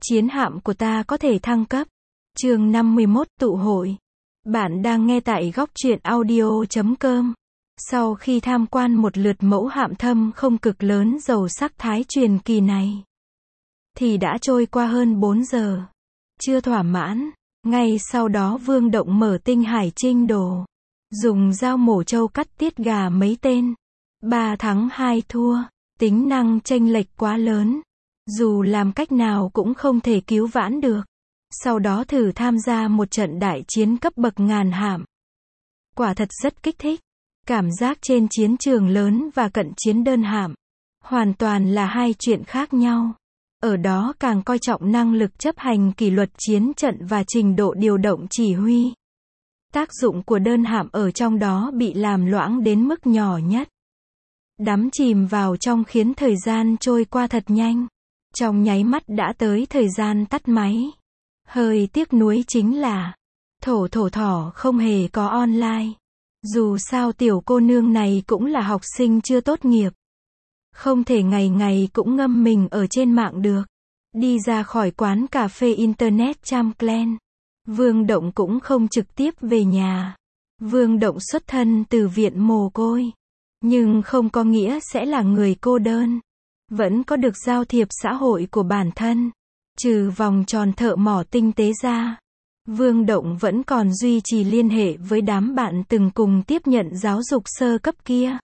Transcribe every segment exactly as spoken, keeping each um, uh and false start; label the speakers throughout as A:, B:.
A: chiến hạm của ta có thể thăng cấp. Chương năm mươi mốt tụ hội. Bạn đang nghe tại góc truyện audio chấm com. Sau khi tham quan một lượt mẫu hạm thâm không cực lớn giàu sắc thái truyền kỳ này, thì đã trôi qua hơn bốn giờ. Chưa thỏa mãn, ngay sau đó Vương Động mở tinh hải trinh đồ, dùng dao mổ trâu cắt tiết gà mấy tên. Ba thắng hai thua, tính năng chênh lệch quá lớn, dù làm cách nào cũng không thể cứu vãn được. Sau đó thử tham gia một trận đại chiến cấp bậc ngàn hạm. Quả thật rất kích thích. Cảm giác trên chiến trường lớn và cận chiến đơn hạm hoàn toàn là hai chuyện khác nhau. Ở đó càng coi trọng năng lực chấp hành kỷ luật chiến trận và trình độ điều động chỉ huy. Tác dụng của đơn hạm ở trong đó bị làm loãng đến mức nhỏ nhất. Đắm chìm vào trong khiến thời gian trôi qua thật nhanh. Trong nháy mắt đã tới thời gian tắt máy. Hơi tiếc nuối chính là thổ thổ thỏ không hề có online. Dù sao tiểu cô nương này cũng là học sinh chưa tốt nghiệp. Không thể ngày ngày cũng ngâm mình ở trên mạng được. Đi ra khỏi quán cà phê Internet Champlain, Vương Động cũng không trực tiếp về nhà. Vương Động xuất thân từ viện mồ côi, nhưng không có nghĩa sẽ là người cô đơn. Vẫn có được giao thiệp xã hội của bản thân. Trừ vòng tròn thợ mỏ tinh tế ra, Vương Động vẫn còn duy trì liên hệ với đám bạn từng cùng tiếp nhận giáo dục sơ cấp kia.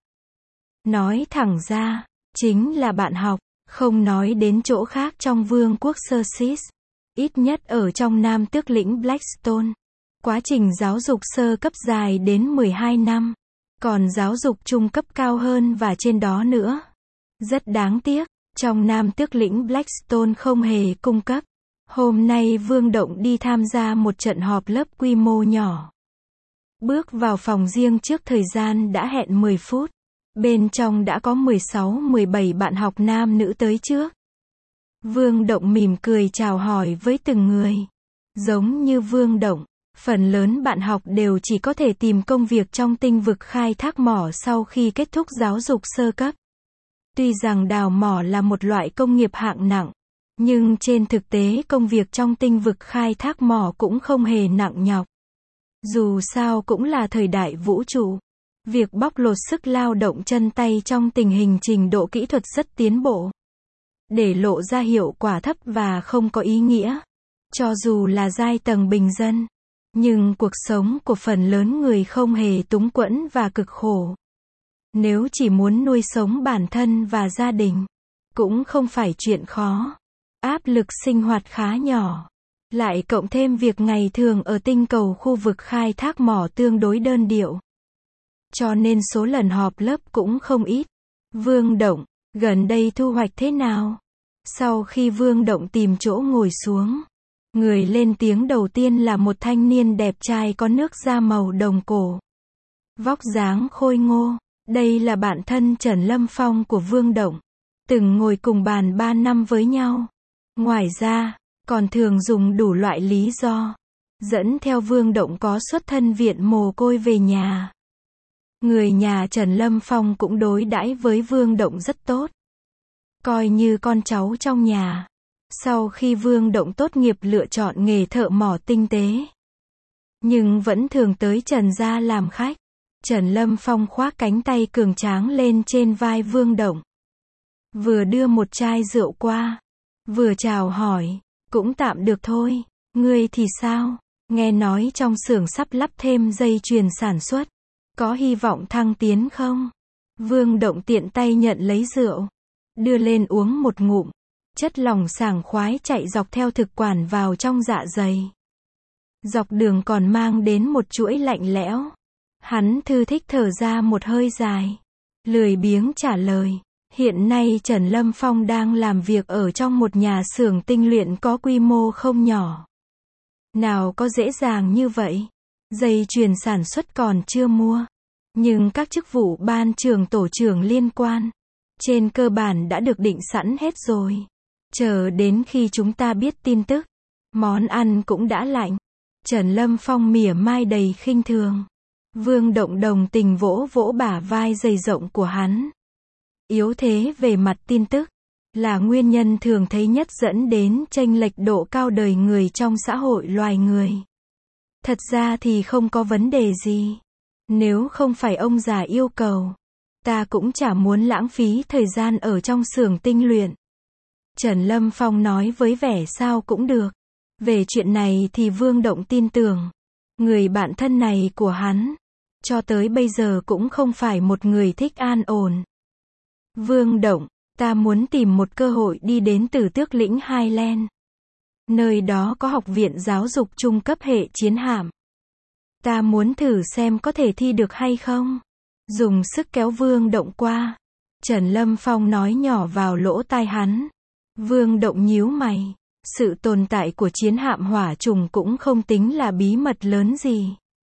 A: Nói thẳng ra, chính là bạn học, không nói đến chỗ khác trong vương quốc Sussex. Ít nhất ở trong Nam Tước lĩnh Blackstone, quá trình giáo dục sơ cấp dài đến mười hai năm, còn giáo dục trung cấp cao hơn và trên đó nữa. Rất đáng tiếc, trong Nam Tước lĩnh Blackstone không hề cung cấp. Hôm nay Vương Động đi tham gia một trận họp lớp quy mô nhỏ. Bước vào phòng riêng trước thời gian đã hẹn mười phút. Bên trong đã có mười sáu mười bảy bạn học nam nữ tới trước. Vương Động mỉm cười chào hỏi với từng người. Giống như Vương Động, phần lớn bạn học đều chỉ có thể tìm công việc trong tinh vực khai thác mỏ sau khi kết thúc giáo dục sơ cấp. Tuy rằng đào mỏ là một loại công nghiệp hạng nặng, nhưng trên thực tế công việc trong tinh vực khai thác mỏ cũng không hề nặng nhọc. Dù sao cũng là thời đại vũ trụ. Việc bóc lột sức lao động chân tay trong tình hình trình độ kỹ thuật rất tiến bộ. Để lộ ra hiệu quả thấp và không có ý nghĩa. Cho dù là giai tầng bình dân. Nhưng cuộc sống của phần lớn người không hề túng quẫn và cực khổ. Nếu chỉ muốn nuôi sống bản thân và gia đình, cũng không phải chuyện khó. Áp lực sinh hoạt khá nhỏ. Lại cộng thêm việc ngày thường ở tinh cầu khu vực khai thác mỏ tương đối đơn điệu. Cho nên số lần họp lớp cũng không ít. Vương Động, gần đây thu hoạch thế nào? Sau khi Vương Động tìm chỗ ngồi xuống, người lên tiếng đầu tiên là một thanh niên đẹp trai có nước da màu đồng cổ. Vóc dáng khôi ngô. Đây là bạn thân Trần Lâm Phong của Vương Động. Từng ngồi cùng bàn ba năm với nhau. Ngoài ra, còn thường dùng đủ loại lý do dẫn theo Vương Động có xuất thân viện mồ côi về nhà. Người nhà Trần Lâm Phong cũng đối đãi với Vương Động rất tốt. Coi như con cháu trong nhà. Sau khi Vương Động tốt nghiệp lựa chọn nghề thợ mỏ tinh tế, nhưng vẫn thường tới Trần gia làm khách. Trần Lâm Phong khoác cánh tay cường tráng lên trên vai Vương Động. Vừa đưa một chai rượu qua, vừa chào hỏi, cũng tạm được thôi, ngươi thì sao? Nghe nói trong xưởng sắp lắp thêm dây chuyền sản xuất, có hy vọng thăng tiến không? Vương Động tiện tay nhận lấy rượu, đưa lên uống một ngụm, chất lỏng sảng khoái chạy dọc theo thực quản vào trong dạ dày. Dọc đường còn mang đến một chuỗi lạnh lẽo. Hắn thư thích thở ra một hơi dài, lười biếng trả lời. Hiện nay Trần Lâm Phong đang làm việc ở trong một nhà xưởng tinh luyện có quy mô không nhỏ. Nào có dễ dàng như vậy. Dây chuyền sản xuất còn chưa mua. Nhưng các chức vụ ban trưởng tổ trưởng liên quan, trên cơ bản đã được định sẵn hết rồi. Chờ đến khi chúng ta biết tin tức, món ăn cũng đã lạnh. Trần Lâm Phong mỉa mai đầy khinh thường. Vương Động đồng tình vỗ vỗ bả vai dày rộng của hắn. Yếu thế về mặt tin tức, là nguyên nhân thường thấy nhất dẫn đến chênh lệch độ cao đời người trong xã hội loài người. Thật ra thì không có vấn đề gì. Nếu không phải ông già yêu cầu, ta cũng chả muốn lãng phí thời gian ở trong xưởng tinh luyện. Trần Lâm Phong nói với vẻ sao cũng được. Về chuyện này thì Vương Động tin tưởng. Người bạn thân này của hắn, cho tới bây giờ cũng không phải một người thích an ổn. Vương Động, ta muốn tìm một cơ hội đi đến Tử Tước lĩnh Highland. Nơi đó có học viện giáo dục trung cấp hệ chiến hạm. Ta muốn thử xem có thể thi được hay không. Dùng sức kéo Vương Động qua. Trần Lâm Phong nói nhỏ vào lỗ tai hắn. Vương Động nhíu mày. Sự tồn tại của chiến hạm hỏa trùng cũng không tính là bí mật lớn gì.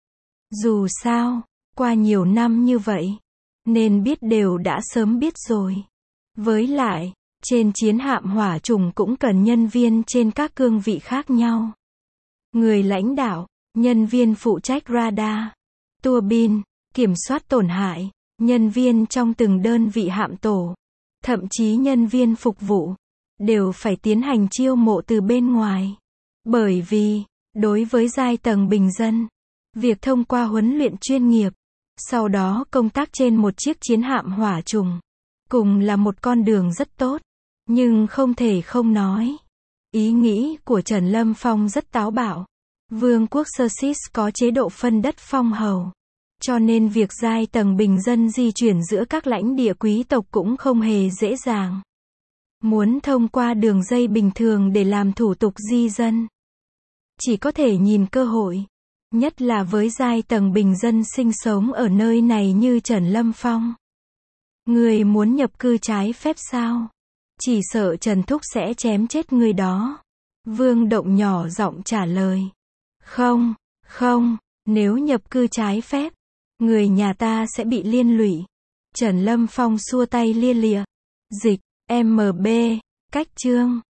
A: Dù sao, qua nhiều năm như vậy, nên biết đều đã sớm biết rồi. Với lại, trên chiến hạm hỏa trùng cũng cần nhân viên trên các cương vị khác nhau. Người lãnh đạo, nhân viên phụ trách radar, tua bin, kiểm soát tổn hại, nhân viên trong từng đơn vị hạm tổ, thậm chí nhân viên phục vụ, đều phải tiến hành chiêu mộ từ bên ngoài. Bởi vì, đối với giai tầng bình dân, việc thông qua huấn luyện chuyên nghiệp, sau đó công tác trên một chiếc chiến hạm hỏa trùng, cùng là một con đường rất tốt. Nhưng không thể không nói, ý nghĩ của Trần Lâm Phong rất táo bạo. Vương quốc Sussex có chế độ phân đất phong hầu, cho nên việc giai tầng bình dân di chuyển giữa các lãnh địa quý tộc cũng không hề dễ dàng. Muốn thông qua đường dây bình thường để làm thủ tục di dân, chỉ có thể nhìn cơ hội, nhất là với giai tầng bình dân sinh sống ở nơi này như Trần Lâm Phong. Người muốn nhập cư trái phép sao? Chỉ sợ Trần Thúc sẽ chém chết người đó. Vương Động nhỏ giọng trả lời. Không, không, nếu nhập cư trái phép, người nhà ta sẽ bị liên lụy. Trần Lâm Phong xua tay lia lịa. Dịch, em bê, cách chương.